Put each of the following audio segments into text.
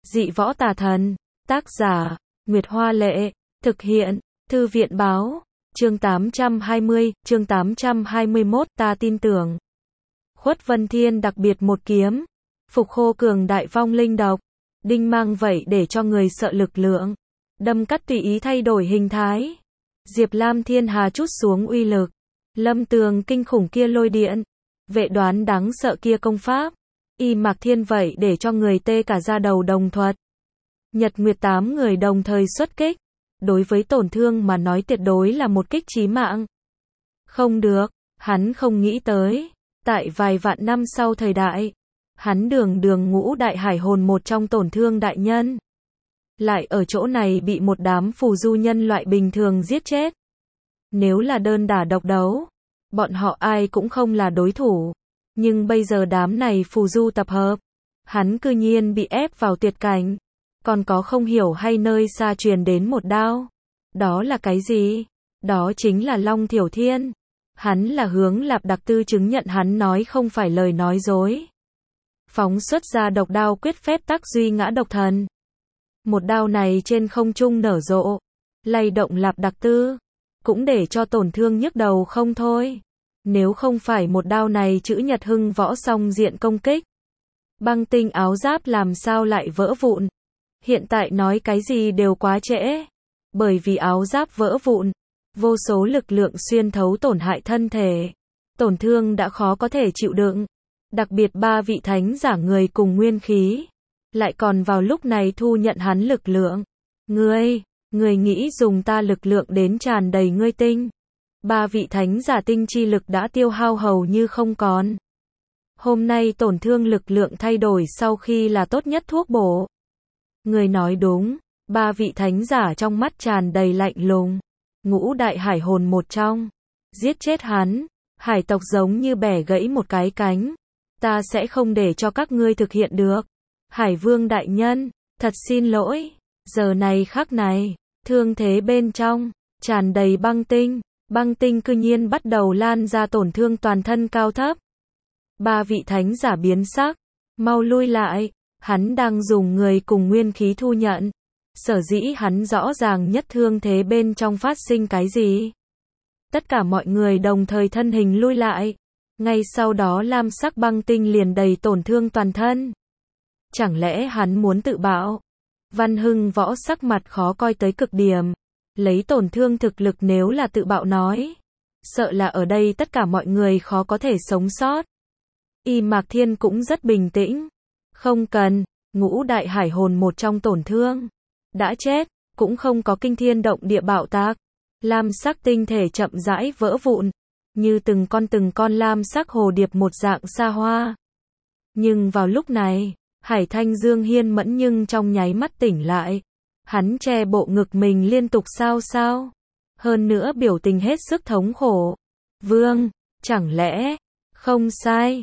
Dị võ tà thần. Tác giả, Nguyệt Hoa Lệ. Thực hiện, Thư viện Báo. Chương 820, chương 821, ta tin tưởng. Khuất Vân Thiên đặc biệt một kiếm. Phục khô cường đại vong linh độc. Đinh mang vậy để cho người sợ lực lượng. Đâm cắt tùy ý thay đổi hình thái. Diệp Lam Thiên Hà chút xuống uy lực. Lâm tường kinh khủng kia lôi điện. Vệ đoán đáng sợ kia công pháp. Y Mạc Thiên vậy để cho người tê cả da đầu đồng thuật. Nhật Nguyệt 8 người đồng thời xuất kích. Đối với tổn thương mà nói tuyệt đối là một kích chí mạng. Không được, hắn không nghĩ tới. Tại vài vạn năm sau thời đại, hắn đường ngũ đại hải hồn một trong tổn thương đại nhân. Lại ở chỗ này bị một đám phù du nhân loại bình thường giết chết. Nếu là đơn đả độc đấu, bọn họ ai cũng không là đối thủ. Nhưng bây giờ đám này phù du tập hợp, hắn cư nhiên bị ép vào tuyệt cảnh. Còn có không hiểu hay nơi xa truyền đến một đao. Đó là cái gì? Đó chính là Long Thiểu Thiên. Hắn là Hướng Lạp Đặc Tư chứng nhận hắn nói không phải lời nói dối. Phóng xuất ra độc đao quyết phép tắc duy ngã độc thần. Một đao này trên không trung nở rộ, lay động Lạp Đặc Tư, cũng để cho tổn thương nhức đầu không thôi. Nếu không phải một đao này chữ Nhật Hưng võ song diện công kích, băng tinh áo giáp làm sao lại vỡ vụn. Hiện tại nói cái gì đều quá trễ. Bởi vì áo giáp vỡ vụn, vô số lực lượng xuyên thấu tổn hại thân thể. Tổn thương đã khó có thể chịu đựng. Đặc biệt ba vị thánh giả người cùng nguyên khí. Lại còn vào lúc này thu nhận hắn lực lượng. Ngươi nghĩ dùng ta lực lượng đến tràn đầy ngươi tinh. Ba vị thánh giả tinh chi lực đã tiêu hao hầu như không còn. Hôm nay tổn thương lực lượng thay đổi sau khi là tốt nhất thuốc bổ. Người nói đúng, ba vị thánh giả trong mắt tràn đầy lạnh lùng. Ngũ đại hải hồn một trong. Giết chết hắn, hải tộc giống như bẻ gãy một cái cánh. Ta sẽ không để cho các ngươi thực hiện được. Hải vương đại nhân, thật xin lỗi. Giờ này khắc này, thương thế bên trong, tràn đầy băng tinh. Băng tinh cư nhiên bắt đầu lan ra tổn thương toàn thân cao thấp. Ba vị thánh giả biến sắc, mau lui lại. Hắn đang dùng người cùng nguyên khí thu nhận. Sở dĩ hắn rõ ràng nhất thương thế bên trong phát sinh cái gì. Tất cả mọi người đồng thời thân hình lui lại. Ngay sau đó lam sắc băng tinh liền đầy tổn thương toàn thân. Chẳng lẽ hắn muốn tự bạo? Văn Hưng võ sắc mặt khó coi tới cực điểm. Lấy tổn thương thực lực nếu là tự bạo nói, sợ là ở đây tất cả mọi người khó có thể sống sót. Y Mạc Thiên cũng rất bình tĩnh. Không cần, ngũ đại hải hồn một trong tổn thương. Đã chết, cũng không có kinh thiên động địa bạo tạc. Lam sắc tinh thể chậm rãi vỡ vụn. Như từng con lam sắc hồ điệp một dạng xa hoa. Nhưng vào lúc này, Hải Thanh Dương Hiên Mẫn nhưng trong nháy mắt tỉnh lại. Hắn che bộ ngực mình liên tục sao. Hơn nữa biểu tình hết sức thống khổ. Vương, chẳng lẽ, không sai,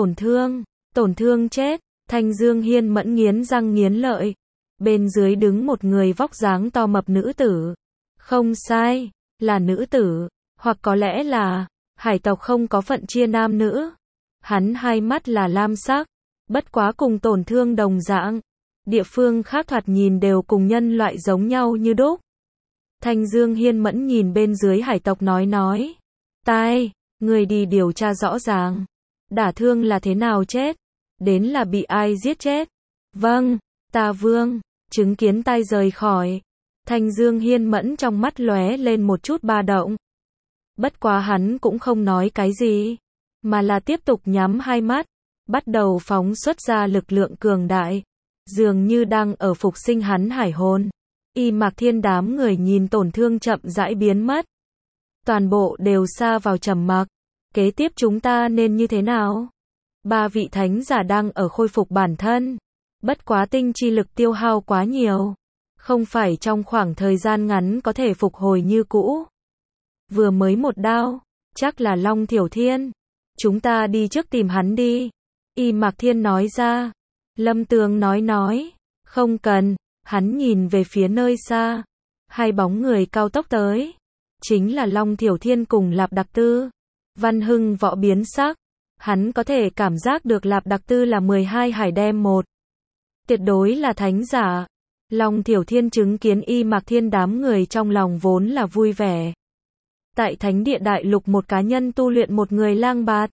tổn thương chết. Thanh Dương Hiên Mẫn nghiến răng nghiến lợi. Bên dưới đứng một người vóc dáng to mập nữ tử. Không sai, là nữ tử, hoặc có lẽ là hải tộc không có phận chia nam nữ. Hắn hai mắt là lam sắc, bất quá cùng tổn thương đồng dạng. Địa phương khác thoạt nhìn đều cùng nhân loại giống nhau như đúc. Thanh Dương Hiên Mẫn nhìn bên dưới hải tộc nói. Tai, người đi điều tra rõ ràng. Đả thương là thế nào chết? Đến là bị ai giết chết? Vâng, ta vương. Chứng kiến tai rời khỏi. Thanh Dương Hiên Mẫn trong mắt lóe lên một chút ba động. Bất quá hắn cũng không nói cái gì, mà là tiếp tục nhắm hai mắt, bắt đầu phóng xuất ra lực lượng cường đại, dường như đang ở phục sinh hắn hải hồn. Y Mạc Thiên đám người nhìn tổn thương chậm rãi biến mất. Toàn bộ đều sa vào trầm mặc. Kế tiếp chúng ta nên như thế nào? Ba vị thánh giả đang ở khôi phục bản thân. Bất quá tinh chi lực tiêu hao quá nhiều. Không phải trong khoảng thời gian ngắn có thể phục hồi như cũ. Vừa mới một đao, chắc là Long Thiểu Thiên. Chúng ta đi trước tìm hắn đi. Y Mạc Thiên nói ra. Lâm Tường nói. Không cần, hắn nhìn về phía nơi xa. Hai bóng người cao tốc tới. Chính là Long Thiểu Thiên cùng Lạp Đặc Tư. Văn Hưng võ biến sắc. Hắn có thể cảm giác được Lạp Đặc Tư là 12 hải đem một. tuyệt đối là thánh giả. Long Thiểu Thiên chứng kiến Y Mạc Thiên đám người trong lòng vốn là vui vẻ. Tại Thánh Địa Đại Lục một cá nhân tu luyện một người lang bạt.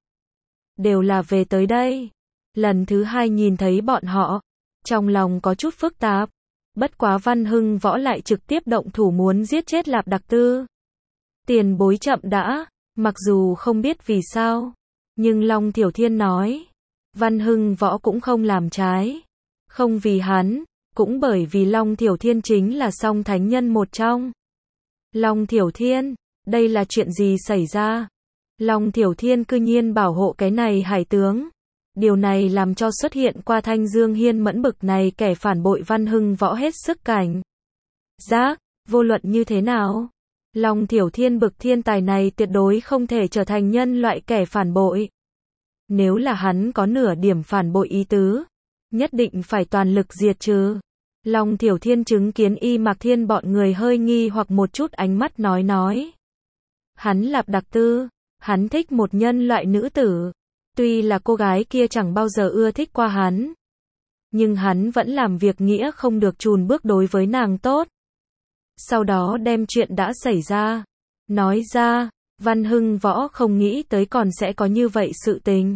Đều là về tới đây. Lần thứ hai nhìn thấy bọn họ. Trong lòng có chút phức tạp. Bất quá Văn Hưng Võ lại trực tiếp động thủ muốn giết chết Lạp Đặc Tư. Tiền bối chậm đã. Mặc dù không biết vì sao. Nhưng Long Thiểu Thiên nói. Văn Hưng Võ cũng không làm trái. Không vì hắn. Cũng bởi vì Long Thiểu Thiên chính là song thánh nhân một trong. Long Thiểu Thiên, đây là chuyện gì xảy ra? Long Thiểu Thiên cư nhiên bảo hộ cái này hải tướng. Điều này làm cho xuất hiện qua Thanh Dương Hiên mẫn bực này kẻ phản bội Văn Hưng Võ hết sức cảnh giác, vô luận như thế nào. Long Thiểu Thiên bực thiên tài này tuyệt đối không thể trở thành nhân loại kẻ phản bội. Nếu là hắn có nửa điểm phản bội ý tứ, nhất định phải toàn lực diệt trừ. Long Thiểu Thiên chứng kiến Y Mạc Thiên bọn người hơi nghi hoặc một chút ánh mắt nói. Hắn Lạp Đặc Tư, hắn thích một nhân loại nữ tử. Tuy là cô gái kia chẳng bao giờ ưa thích qua hắn. Nhưng hắn vẫn làm việc nghĩa không được chùn bước đối với nàng tốt. Sau đó đem chuyện đã xảy ra. Nói ra, Văn Hưng Võ không nghĩ tới còn sẽ có như vậy sự tình.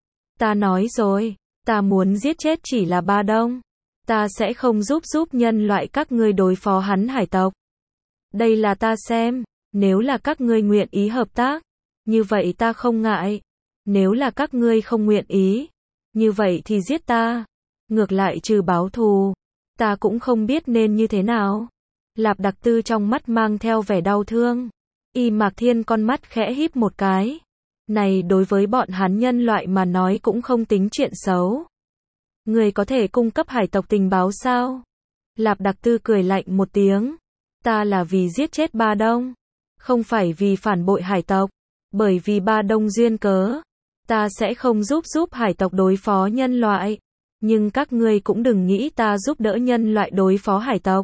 Ta nói rồi, ta muốn giết chết chỉ là Ba Đông. Ta sẽ không giúp nhân loại các ngươi đối phó hắn hải tộc. Đây là ta xem, nếu là các ngươi nguyện ý hợp tác, như vậy ta không ngại. Nếu là các ngươi không nguyện ý, như vậy thì giết ta. Ngược lại trừ báo thù, ta cũng không biết nên như thế nào. Lạp Đặc Tư trong mắt mang theo vẻ đau thương. Y Mạc Thiên con mắt khẽ híp một cái. Này đối với bọn hắn nhân loại mà nói cũng không tính chuyện xấu. Người có thể cung cấp hải tộc tình báo sao? Lạp Đặc Tư cười lạnh một tiếng. Ta là vì giết chết Ba Đông. Không phải vì phản bội hải tộc. Bởi vì Ba Đông duyên cớ. Ta sẽ không giúp hải tộc đối phó nhân loại. Nhưng các ngươi cũng đừng nghĩ ta giúp đỡ nhân loại đối phó hải tộc.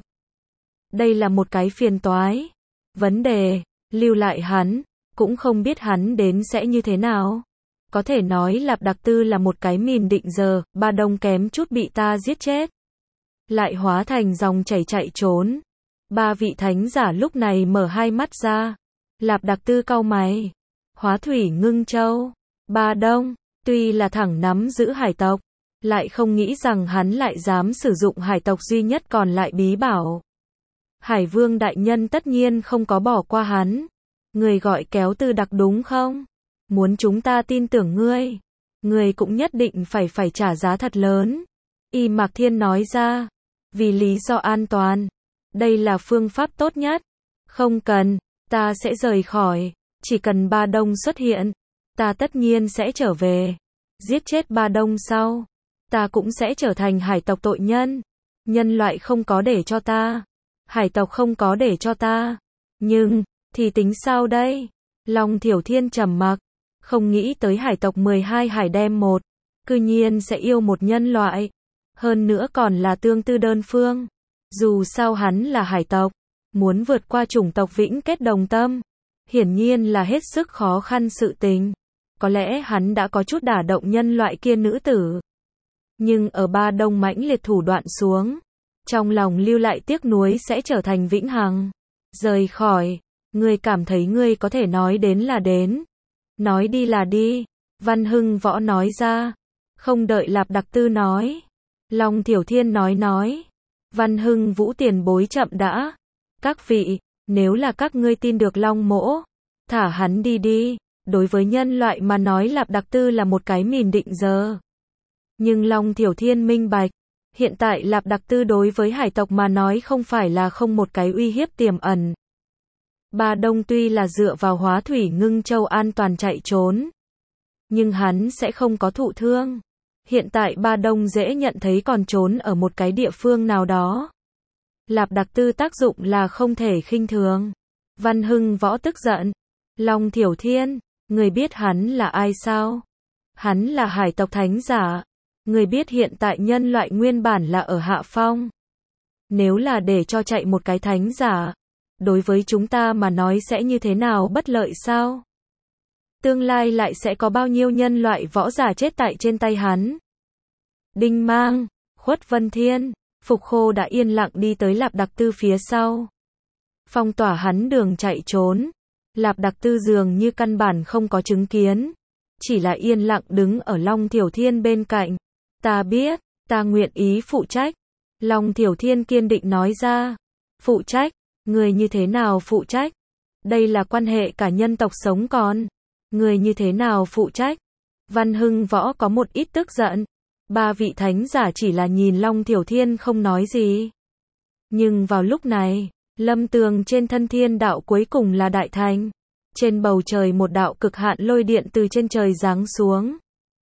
Đây là một cái phiền toái. Vấn đề, lưu lại hắn, cũng không biết hắn đến sẽ như thế nào. Có thể nói Lạp Đặc Tư là một cái mìn định giờ, Ba Đông kém chút bị ta giết chết. Lại hóa thành dòng chảy chạy trốn. Ba vị thánh giả lúc này mở hai mắt ra. Lạp Đặc Tư cau mày. Hóa thủy ngưng châu. Ba Đông, tuy là thẳng nắm giữ hải tộc, lại không nghĩ rằng hắn lại dám sử dụng hải tộc duy nhất còn lại bí bảo. Hải Vương đại nhân tất nhiên không có bỏ qua hắn. Người gọi kéo Tư Đặc đúng không? Muốn chúng ta tin tưởng ngươi, ngươi cũng nhất định phải trả giá thật lớn. Y Mạc Thiên nói ra, vì lý do an toàn, đây là phương pháp tốt nhất. Không cần, ta sẽ rời khỏi, chỉ cần Ba Đông xuất hiện, ta tất nhiên sẽ trở về. Giết chết Ba Đông sau, ta cũng sẽ trở thành hải tộc tội nhân. Nhân loại không có để cho ta, hải tộc không có để cho ta. Nhưng, thì tính sao đây? Long Thiểu Thiên trầm mặc. Không nghĩ tới hải tộc 12 hải đem một, cư nhiên sẽ yêu một nhân loại. Hơn nữa còn là tương tư đơn phương. Dù sao hắn là hải tộc, muốn vượt qua chủng tộc vĩnh kết đồng tâm, hiển nhiên là hết sức khó khăn sự tình. Có lẽ hắn đã có chút đả động nhân loại kia nữ tử. Nhưng ở Ba Đông mãnh liệt thủ đoạn xuống, trong lòng lưu lại tiếc nuối sẽ trở thành vĩnh hằng. Rời khỏi, ngươi cảm thấy ngươi có thể nói đến là đến. Nói đi là đi. Văn Hưng Võ nói ra. Không đợi Lạp Đặc Tư nói. Long Thiểu Thiên nói. Văn Hưng Vũ tiền bối chậm đã. Các vị, nếu là các ngươi tin được Long Mỗ, thả hắn đi. Đối với nhân loại mà nói Lạp Đặc Tư là một cái mìn định giờ. Nhưng Long Thiểu Thiên minh bạch. Hiện tại Lạp Đặc Tư đối với hải tộc mà nói không phải là không một cái uy hiếp tiềm ẩn. Ba Đông tuy là dựa vào hóa thủy ngưng châu an toàn chạy trốn, nhưng hắn sẽ không có thụ thương. Hiện tại Ba Đông dễ nhận thấy còn trốn ở một cái địa phương nào đó. Lạp Đặc Tư tác dụng là không thể khinh thường. Văn Hưng Võ tức giận. Long Thiểu Thiên, người biết hắn là ai sao? Hắn là hải tộc thánh giả. Người biết hiện tại nhân loại nguyên bản là ở hạ phong. Nếu là để cho chạy một cái thánh giả, đối với chúng ta mà nói sẽ như thế nào bất lợi sao? Tương lai lại sẽ có bao nhiêu nhân loại võ giả chết tại trên tay hắn? Đinh mang, Khuất Vân Thiên, Phục Khô đã yên lặng đi tới Lạp Đặc Tư phía sau. Phong tỏa hắn đường chạy trốn. Lạp Đặc Tư dường như căn bản không có chứng kiến. Chỉ là yên lặng đứng ở Long Thiểu Thiên bên cạnh. Ta biết, ta nguyện ý phụ trách. Long Thiểu Thiên kiên định nói ra. Phụ trách? Người như thế nào phụ trách? Đây là quan hệ cả nhân tộc sống còn. Người như thế nào phụ trách? Văn Hưng Võ có một ít tức giận. Ba vị thánh giả chỉ là nhìn Long Thiểu Thiên không nói gì. Nhưng vào lúc này, lâm tường trên thân thiên đạo cuối cùng là đại thành. Trên bầu trời một đạo cực hạn lôi điện từ trên trời giáng xuống.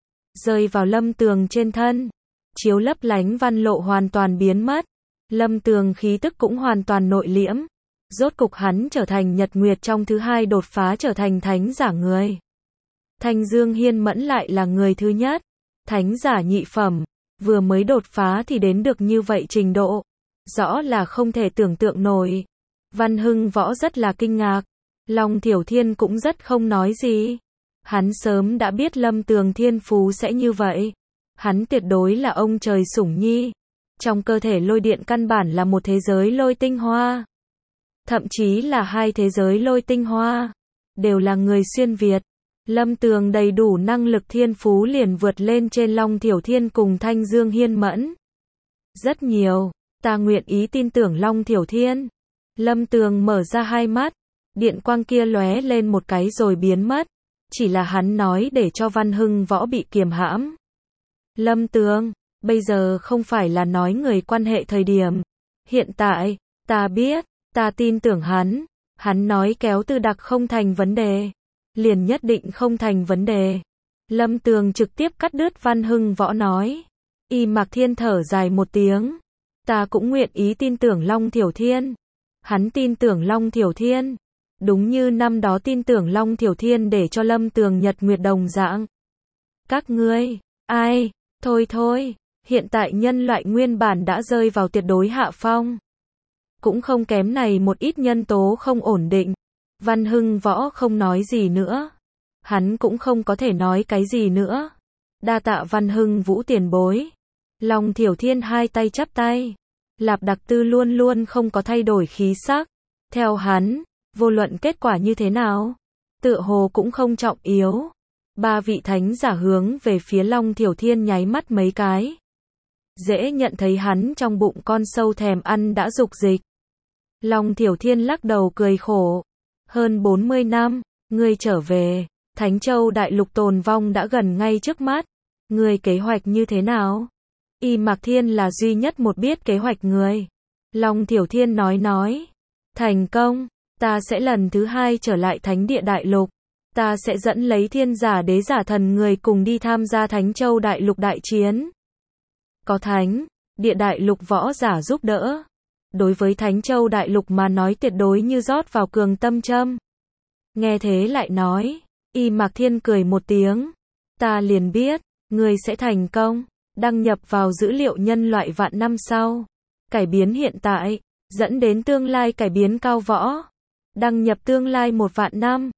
Rơi vào lâm tường trên thân. Chiếu lấp lánh văn lộ hoàn toàn biến mất. Lâm tường khí tức cũng hoàn toàn nội liễm. Rốt cục hắn trở thành nhật nguyệt trong thứ hai đột phá trở thành thánh giả người. Thanh Dương Hiên Mẫn lại là người thứ nhất. Thánh giả nhị phẩm. Vừa mới đột phá thì đến được như vậy trình độ. Rõ là không thể tưởng tượng nổi. Văn Hưng Võ rất là kinh ngạc. Long Thiểu Thiên cũng rất không nói gì. Hắn sớm đã biết Lâm Tường thiên phú sẽ như vậy. Hắn tuyệt đối là ông trời sủng nhi. Trong cơ thể lôi điện căn bản là một thế giới lôi tinh hoa. Thậm chí là hai thế giới lôi tinh hoa. Đều là người xuyên Việt. Lâm Tường đầy đủ năng lực thiên phú liền vượt lên trên Long Thiểu Thiên cùng Thanh Dương Hiên Mẫn. Rất nhiều. Ta nguyện ý tin tưởng Long Thiểu Thiên. Lâm Tường mở ra hai mắt. Điện quang kia lóe lên một cái rồi biến mất. Chỉ là hắn nói để cho Văn Hưng Võ bị kiềm hãm. Lâm Tường, bây giờ không phải là nói người quan hệ thời điểm. Hiện tại, ta biết, ta tin tưởng hắn. Hắn nói kéo Tư Đặc không thành vấn đề. Liền nhất định không thành vấn đề. Lâm Tường trực tiếp cắt đứt Văn Hưng Võ nói. Y Mạc Thiên thở dài một tiếng. Ta cũng nguyện ý tin tưởng Long Thiểu Thiên. Hắn tin tưởng Long Thiểu Thiên. Đúng như năm đó tin tưởng Long Thiểu Thiên để cho Lâm Tường nhật nguyệt đồng dạng. Các ngươi, ai, thôi, hiện tại nhân loại nguyên bản đã rơi vào tuyệt đối hạ phong. Cũng không kém này một ít nhân tố không ổn định. Văn Hưng Võ không nói gì nữa. Hắn cũng không có thể nói cái gì nữa. Đa tạ Văn Hưng Vũ tiền bối. Long Thiểu Thiên hai tay chắp tay. Lạp Đặc Tư luôn luôn không có thay đổi khí sắc. Theo hắn, vô luận kết quả như thế nào, tựa hồ cũng không trọng yếu. Ba vị thánh giả hướng về phía Long Thiểu Thiên nháy mắt mấy cái. Dễ nhận thấy hắn trong bụng con sâu thèm ăn đã dục dịch. Long Thiểu Thiên lắc đầu cười khổ. Hơn 40 năm, ngươi trở về, Thánh Châu Đại Lục tồn vong đã gần ngay trước mắt. Ngươi kế hoạch như thế nào? Y Mạc Thiên là duy nhất một biết kế hoạch người. Long Thiểu Thiên nói. Thành công, ta sẽ lần thứ hai trở lại Thánh Địa Đại Lục. Ta sẽ dẫn lấy thiên giả đế giả thần người cùng đi tham gia Thánh Châu Đại Lục đại chiến. Có Thánh Địa Đại Lục võ giả giúp đỡ. Đối với Thánh Châu Đại Lục mà nói tuyệt đối như rót vào cường tâm châm. Nghe thế lại nói. Y Mạc Thiên cười một tiếng. Ta liền biết, người sẽ thành công. Đăng nhập vào dữ liệu nhân loại vạn năm sau. Cải biến hiện tại, dẫn đến tương lai cải biến cao võ. Đăng nhập tương lai 1 vạn năm.